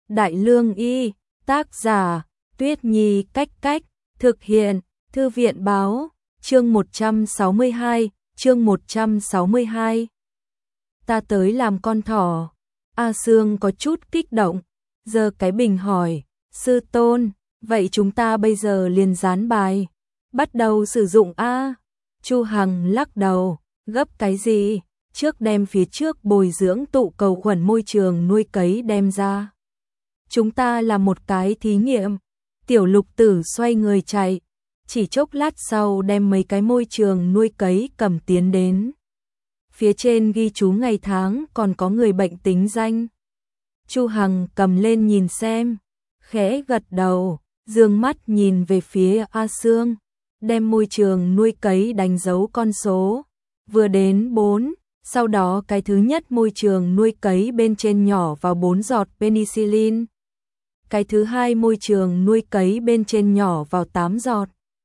Đại Lương Y, tác giả, Tuyết Nhi Cách Cách, thực hiện, Thư viện Báo, chương 162. Ta tới làm con thỏ. A Sương có chút kích động, giơ cái bình hỏi, sư tôn, vậy chúng ta bây giờ liền dán bài, bắt đầu sử dụng a? Chu Hằng lắc đầu, gấp cái gì, trước đem phía trước bồi dưỡng tụ cầu khuẩn môi trường nuôi cấy đem ra. Chúng ta làm một cái thí nghiệm. Tiểu Lục Tử xoay người chạy, chỉ chốc lát sau đem mấy cái môi trường nuôi cấy cầm tiến đến. Phía trên ghi chú ngày tháng còn có người bệnh tính danh. Chu Hằng cầm lên nhìn xem, khẽ gật đầu, dương mắt nhìn về phía A Sương, đem môi trường nuôi cấy đánh dấu con số, vừa đến 4, sau đó cái thứ nhất môi trường nuôi cấy bên trên nhỏ vào 4 giọt penicillin. Cái thứ hai môi trường nuôi cấy bên trên nhỏ vào 8 giọt.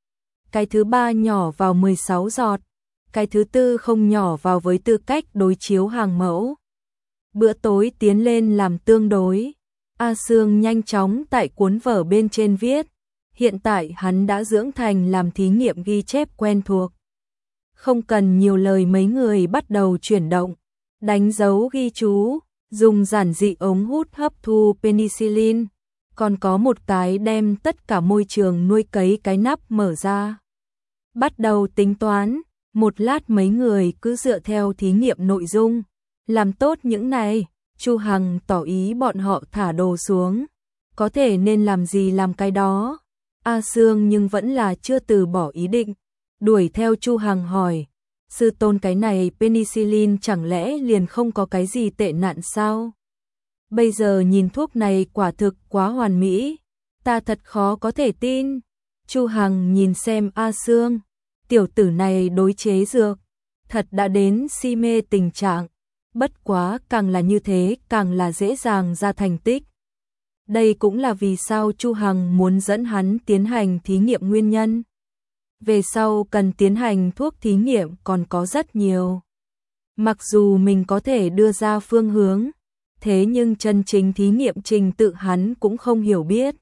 Cái thứ ba nhỏ vào 16 giọt. Cái thứ tư không nhỏ vào với tư cách đối chiếu hàng mẫu. Bữa tối tiến lên làm tương đối. A Sương nhanh chóng tại cuốn vở bên trên viết. Hiện tại hắn đã dưỡng thành làm thí nghiệm ghi chép quen thuộc. Không cần nhiều lời, mấy người bắt đầu chuyển động, đánh dấu ghi chú, dùng giản dị ống hút hấp thu penicillin. Còn có một cái đem tất cả môi trường nuôi cấy cái nắp mở ra. Bắt đầu tính toán, một lát mấy người cứ dựa theo thí nghiệm nội dung, làm tốt những này. Chu Hằng tỏ ý bọn họ thả đồ xuống, có thể nên làm gì làm cái đó. A Sương nhưng vẫn là chưa từ bỏ ý định, đuổi theo Chu Hằng hỏi, sư tôn cái này penicillin chẳng lẽ liền không có cái gì tệ nạn sao? Bây giờ nhìn thuốc này quả thực quá hoàn mỹ, ta thật khó có thể tin. Chu Hằng nhìn xem A Sương, tiểu tử này đối chế dược, thật đã đến si mê tình trạng, bất quá càng là như thế càng là dễ dàng ra thành tích. Đây cũng là vì sao Chu Hằng muốn dẫn hắn tiến hành thí nghiệm nguyên nhân. Về sau cần tiến hành thuốc thí nghiệm còn có rất nhiều. Mặc dù mình có thể đưa ra phương hướng, thế nhưng chân chính thí nghiệm trình tự hắn cũng không hiểu biết.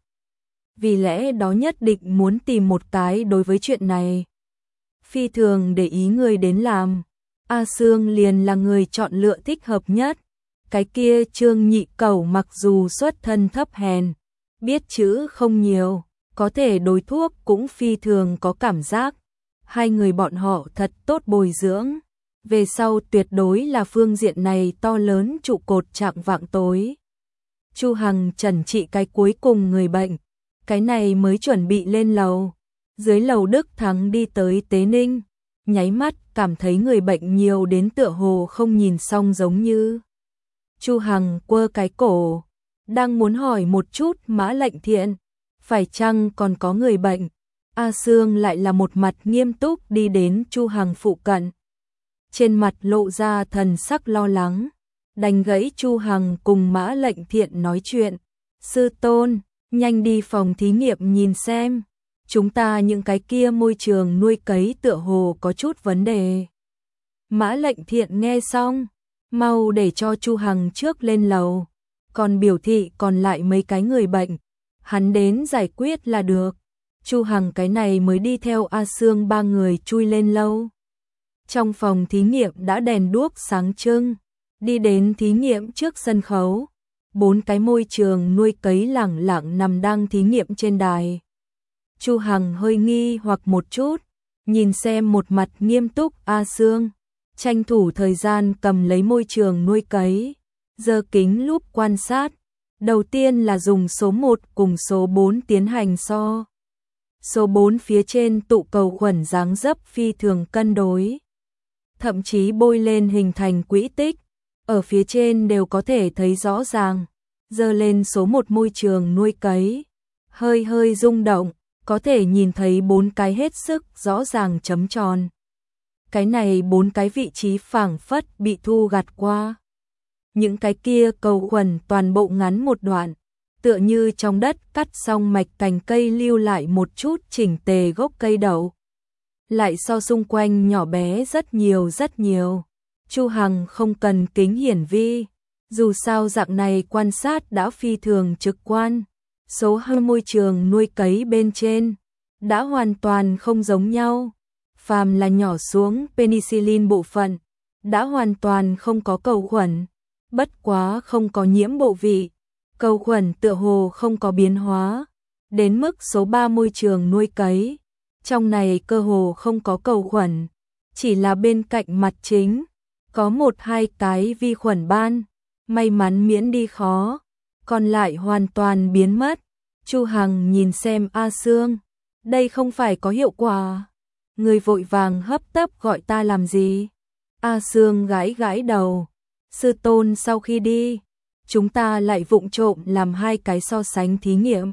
Vì lẽ đó nhất định muốn tìm một cái đối với chuyện này phi thường để ý người đến làm. A Sương liền là người chọn lựa thích hợp nhất. Cái kia Trương Nhị Cẩu mặc dù xuất thân thấp hèn, biết chữ không nhiều, có thể đối thuốc cũng phi thường có cảm giác. Hai người bọn họ thật tốt bồi dưỡng. Về sau tuyệt đối là phương diện này to lớn trụ cột trạng vạng tối. Chu Hằng chẩn trị cái cuối cùng người bệnh, cái này mới chuẩn bị lên lầu. Dưới lầu Đức Thắng đi tới Tế Ninh, nháy mắt cảm thấy người bệnh nhiều đến tựa hồ không nhìn xong giống như. Chu Hằng quơ cái cổ, đang muốn hỏi một chút Mã Lệnh Thiện, phải chăng còn có người bệnh. A Sương lại là một mặt nghiêm túc đi đến Chu Hằng phụ cận. Trên mặt lộ ra thần sắc lo lắng, đành gãy Chu Hằng cùng Mã Lệnh Thiện nói chuyện. Sư tôn, nhanh đi phòng thí nghiệm nhìn xem, chúng ta những cái kia môi trường nuôi cấy tựa hồ có chút vấn đề. Mã Lệnh Thiện nghe xong, mau để cho Chu Hằng trước lên lầu, còn biểu thị còn lại mấy cái người bệnh, hắn đến giải quyết là được. Chu Hằng cái này mới đi theo A Sương ba người chui lên lâu. Trong phòng thí nghiệm đã đèn đuốc sáng trưng, đi đến thí nghiệm trước sân khấu. 4 cái môi trường nuôi cấy lẳng lặng nằm đang thí nghiệm trên đài. Chu Hằng hơi nghi hoặc một chút, nhìn xem một mặt nghiêm túc A Sương, tranh thủ thời gian cầm lấy môi trường nuôi cấy, giơ kính lúp quan sát. Đầu tiên là dùng số 1 cùng số 4 tiến hành so. Số 4 phía trên tụ cầu khuẩn dáng dấp phi thường cân đối, thậm chí bôi lên hình thành quỹ tích, ở phía trên đều có thể thấy rõ ràng. Giơ lên số 1 môi trường nuôi cấy, hơi hơi rung động, có thể nhìn thấy 4 cái hết sức rõ ràng chấm tròn. Cái này 4 cái vị trí phảng phất bị thu gặt qua. Những cái kia cầu khuẩn toàn bộ ngắn một đoạn, tựa như trong đất cắt xong mạch cành cây lưu lại một chút chỉnh tề gốc cây đậu. Lại so xung quanh nhỏ bé rất nhiều rất nhiều. Chu Hằng không cần kính hiển vi, Dù sao dạng này quan sát đã phi thường trực quan, số hai môi trường nuôi cấy bên trên đã hoàn toàn không giống nhau. Phàm là nhỏ xuống penicillin bộ phận, đã hoàn toàn không có cầu khuẩn, bất quá không có nhiễm bộ vị, cầu khuẩn tựa hồ không có biến hóa, đến mức số 3 môi trường nuôi cấy, trong này cơ hồ không có cầu khuẩn, chỉ là bên cạnh mặt chính, có 1-2 cái vi khuẩn ban, may mắn miễn đi khó, còn lại hoàn toàn biến mất. Chu Hằng nhìn xem A Sương, đây không phải có hiệu quả. Người vội vàng hấp tấp gọi ta làm gì? A Sương gãi gãi đầu. Sư tôn sau khi đi, chúng ta lại vụng trộm làm 2 cái so sánh thí nghiệm.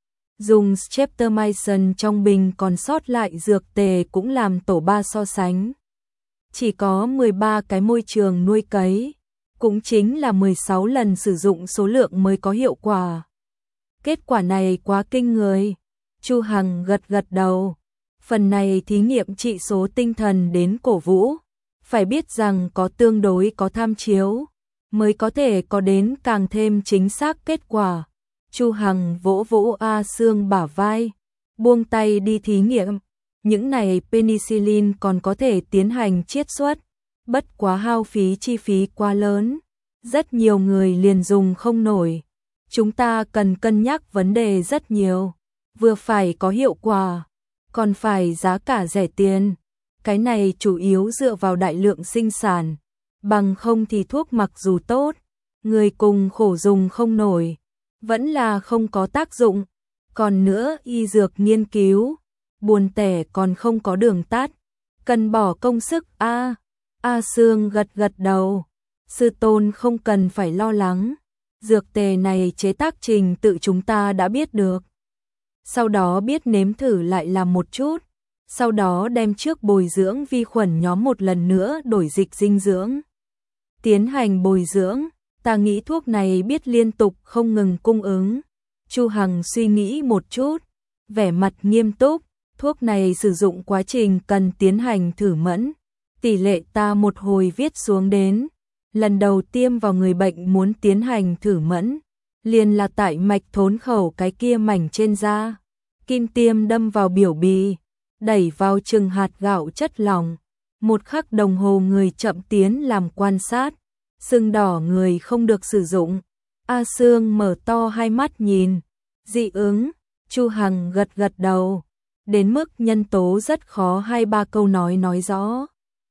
Dùng streptomycin trong bình còn sót lại dược tề cũng làm tổ 3 so sánh. Chỉ có 13 cái môi trường nuôi cấy, cũng chính là 16 lần sử dụng số lượng mới có hiệu quả. Kết quả này quá kinh người. Chu Hằng gật gật đầu. Phần này thí nghiệm trị số tinh thần đến cổ vũ. Phải biết rằng có tương đối có tham chiếu, mới có thể có đến càng thêm chính xác kết quả. Chu Hằng vỗ vỗ A Sương bả vai, buông tay đi thí nghiệm. Những này penicillin còn có thể tiến hành chiết xuất, bất quá hao phí chi phí quá lớn, rất nhiều người liền dùng không nổi. Chúng ta cần cân nhắc vấn đề rất nhiều, vừa phải có hiệu quả, còn phải giá cả rẻ tiền. Cái này chủ yếu dựa vào đại lượng sinh sản, bằng không thì thuốc mặc dù tốt, người cùng khổ dùng không nổi, vẫn là không có tác dụng. Còn nữa y dược nghiên cứu, buồn tẻ còn không có đường tắt, cần bỏ công sức a. A Sương gật gật đầu, sư tôn không cần phải lo lắng, dược tề này chế tác trình tự chúng ta đã biết được. Sau đó biết nếm thử lại làm một chút, sau đó đem trước bồi dưỡng vi khuẩn nhóm một lần nữa đổi dịch dinh dưỡng. Tiến hành bồi dưỡng, ta nghĩ thuốc này biết liên tục không ngừng cung ứng. Chu Hằng suy nghĩ một chút, vẻ mặt nghiêm túc, thuốc này sử dụng quá trình cần tiến hành thử mẫn. Tỷ lệ ta một hồi viết xuống đến, lần đầu tiêm vào người bệnh muốn tiến hành thử mẫn, liền là tại mạch thốn khẩu cái kia mảnh trên da. Kim tiêm đâm vào biểu bì, đẩy vào chừng hạt gạo chất lỏng. 1 khắc đồng hồ người chậm tiến làm quan sát, sưng đỏ người không được sử dụng. A Sương mở to hai mắt nhìn, dị ứng. Chu Hằng gật gật đầu, đến mức nhân tố rất khó 2-3 câu nói rõ.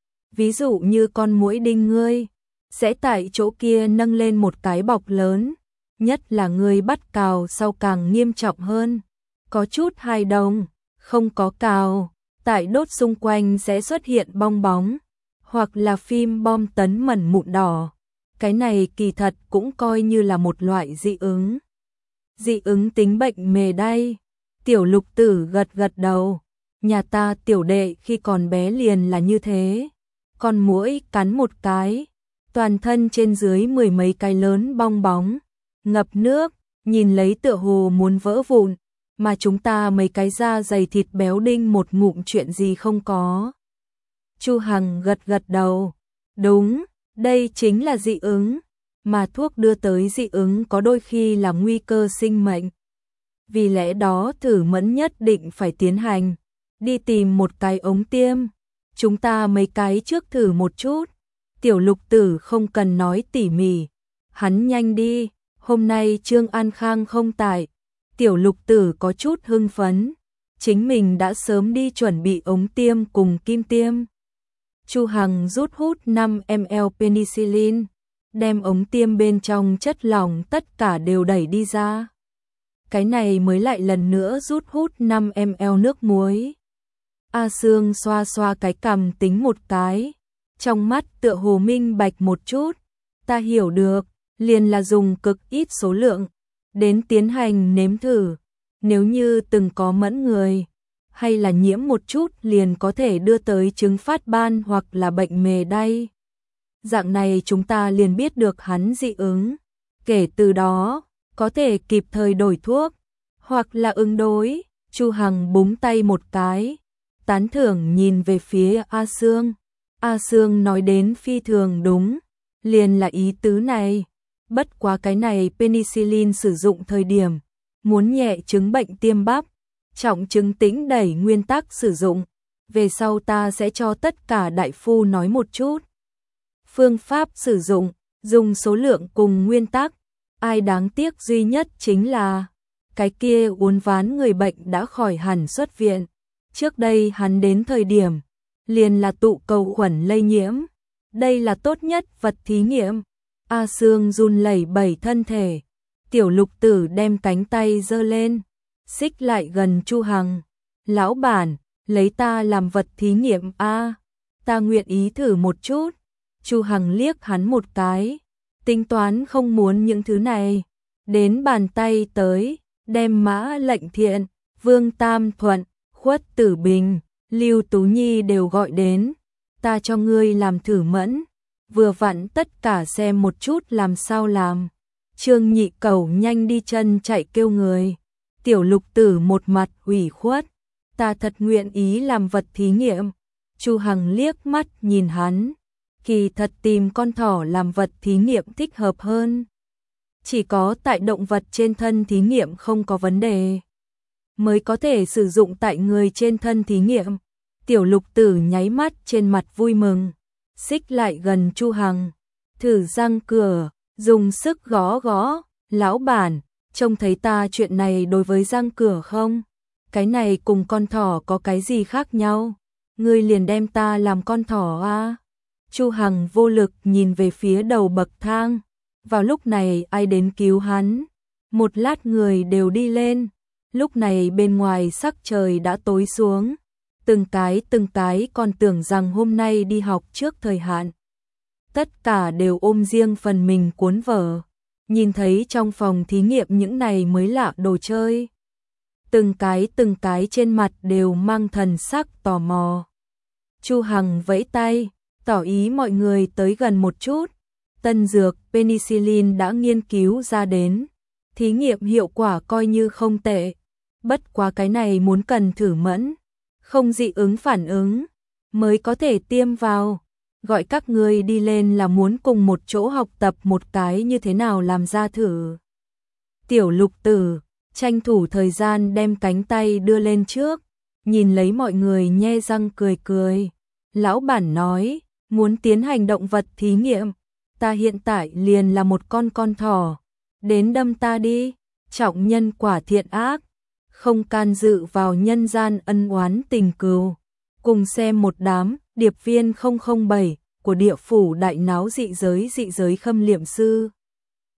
Ví dụ như con muỗi đinh ngươi, sẽ tại chỗ kia nâng lên một cái bọc lớn, nhất là ngươi bắt cào sau càng nghiêm trọng hơn. Có chút hài đồng, không có cào, tại đốt xung quanh sẽ xuất hiện bong bóng, hoặc là phim bom tấn mẩn mụn đỏ. Cái này kỳ thật cũng coi như là một loại dị ứng. Dị ứng tính bệnh mề đay. Tiểu Lục Tử gật gật đầu. Nhà ta tiểu đệ khi còn bé liền là như thế. Con muỗi cắn một cái, toàn thân trên dưới 10 mấy cái lớn bong bóng, ngập nước, nhìn lấy tựa hồ muốn vỡ vụn, mà chúng ta mấy cái da dày thịt béo đinh một ngụm chuyện gì không có. Chu Hằng gật gật đầu. Đúng, đây chính là dị ứng, mà thuốc đưa tới dị ứng có đôi khi là nguy cơ sinh mệnh. Vì lẽ đó thử mẫn nhất định phải tiến hành, đi tìm một cái ống tiêm. Chúng ta mấy cái trước thử một chút. Tiểu Lục Tử không cần nói tỉ mỉ, hắn nhanh đi, hôm nay Trương An Khang không tại. Tiểu Lục Tử có chút hưng phấn, chính mình đã sớm đi chuẩn bị ống tiêm cùng kim tiêm. Chu Hằng rút hút 5 ml penicillin, đem ống tiêm bên trong chất lỏng tất cả đều đẩy đi ra. Cái này mới lại lần nữa rút hút 5 ml nước muối. A Sương xoa xoa cái cằm tính một cái, trong mắt tựa hồ minh bạch một chút. Ta hiểu được, liền là dùng cực ít số lượng, đến tiến hành nếm thử. Nếu như từng có mẫn người, hay là nhiễm một chút liền có thể đưa tới chứng phát ban hoặc là bệnh mề đay. Dạng này chúng ta liền biết được hắn dị ứng. Kể từ đó, có thể kịp thời đổi thuốc, hoặc là ứng đối. Chu Hằng búng tay một cái, tán thưởng nhìn về phía A Sương. A Sương nói đến phi thường đúng, liền là ý tứ này. Bất quá cái này penicillin sử dụng thời điểm, muốn nhẹ chứng bệnh tiêm bắp, trọng chứng tĩnh đẩy nguyên tắc sử dụng. Về sau ta sẽ cho tất cả đại phu nói một chút. Phương pháp sử dụng, dùng số lượng cùng nguyên tắc. Ai đáng tiếc duy nhất chính là cái kia uốn ván người bệnh đã khỏi hẳn xuất viện. Trước đây hắn đến thời điểm, liền là tụ cầu khuẩn lây nhiễm. Đây là tốt nhất vật thí nghiệm. A Sương run lẩy bẩy thân thể. Tiểu Lục Tử đem cánh tay giơ lên, xích lại gần Chu Hằng. Lão bản, lấy ta làm vật thí nghiệm a, ta nguyện ý thử một chút. Chu Hằng liếc hắn một cái, tính toán không muốn những thứ này. Đến bàn tay tới, đem Mã Lệnh Thiện, Vương Tam Thuận, Khuất Tử Bình, Lưu Tú Nhi đều gọi đến. Ta cho ngươi làm thử mẫn, vừa vặn tất cả xem một chút làm sao làm. Trương Nhị Cẩu nhanh đi chân chạy kêu người. Tiểu Lục Tử một mặt ủy khuất, ta thật nguyện ý làm vật thí nghiệm. Chu Hằng liếc mắt nhìn hắn, kỳ thật tìm con thỏ làm vật thí nghiệm thích hợp hơn. Chỉ có tại động vật trên thân thí nghiệm không có vấn đề, mới có thể sử dụng tại người trên thân thí nghiệm. Tiểu Lục Tử nháy mắt trên mặt vui mừng, xích lại gần Chu Hằng, thử răng cửa, dùng sức gõ gõ. Lão bản, trông thấy ta chuyện này đối với răng cửa không? Cái này cùng con thỏ có cái gì khác nhau? Ngươi liền đem ta làm con thỏ à? Chu Hằng vô lực nhìn về phía đầu bậc thang. Vào lúc này ai đến cứu hắn? Một lát người đều đi lên. Lúc này bên ngoài sắc trời đã tối xuống. Từng cái còn tưởng rằng hôm nay đi học trước thời hạn. Tất cả đều ôm riêng phần mình cuốn vở. Nhìn thấy trong phòng thí nghiệm những này mới lạ đồ chơi. Từng cái trên mặt đều mang thần sắc tò mò. Chu Hằng vẫy tay, tỏ ý mọi người tới gần một chút. Tân dược penicillin đã nghiên cứu ra đến. Thí nghiệm hiệu quả coi như không tệ. Bất quá cái này muốn cần thử mẫn, không dị ứng phản ứng, mới có thể tiêm vào. Gọi các ngươi đi lên là muốn cùng một chỗ học tập một cái như thế nào làm ra thử. Tiểu Lục Tử tranh thủ thời gian đem cánh tay đưa lên trước, nhìn lấy mọi người nhe răng cười cười. Lão bản nói, muốn tiến hành động vật thí nghiệm, ta hiện tại liền là một con thỏ, đến đâm ta đi. Trọng nhân quả thiện ác, không can dự vào nhân gian ân oán tình cừu. Cùng xem một đám điệp viên 007 của địa phủ đại náo dị giới khâm liệm sư.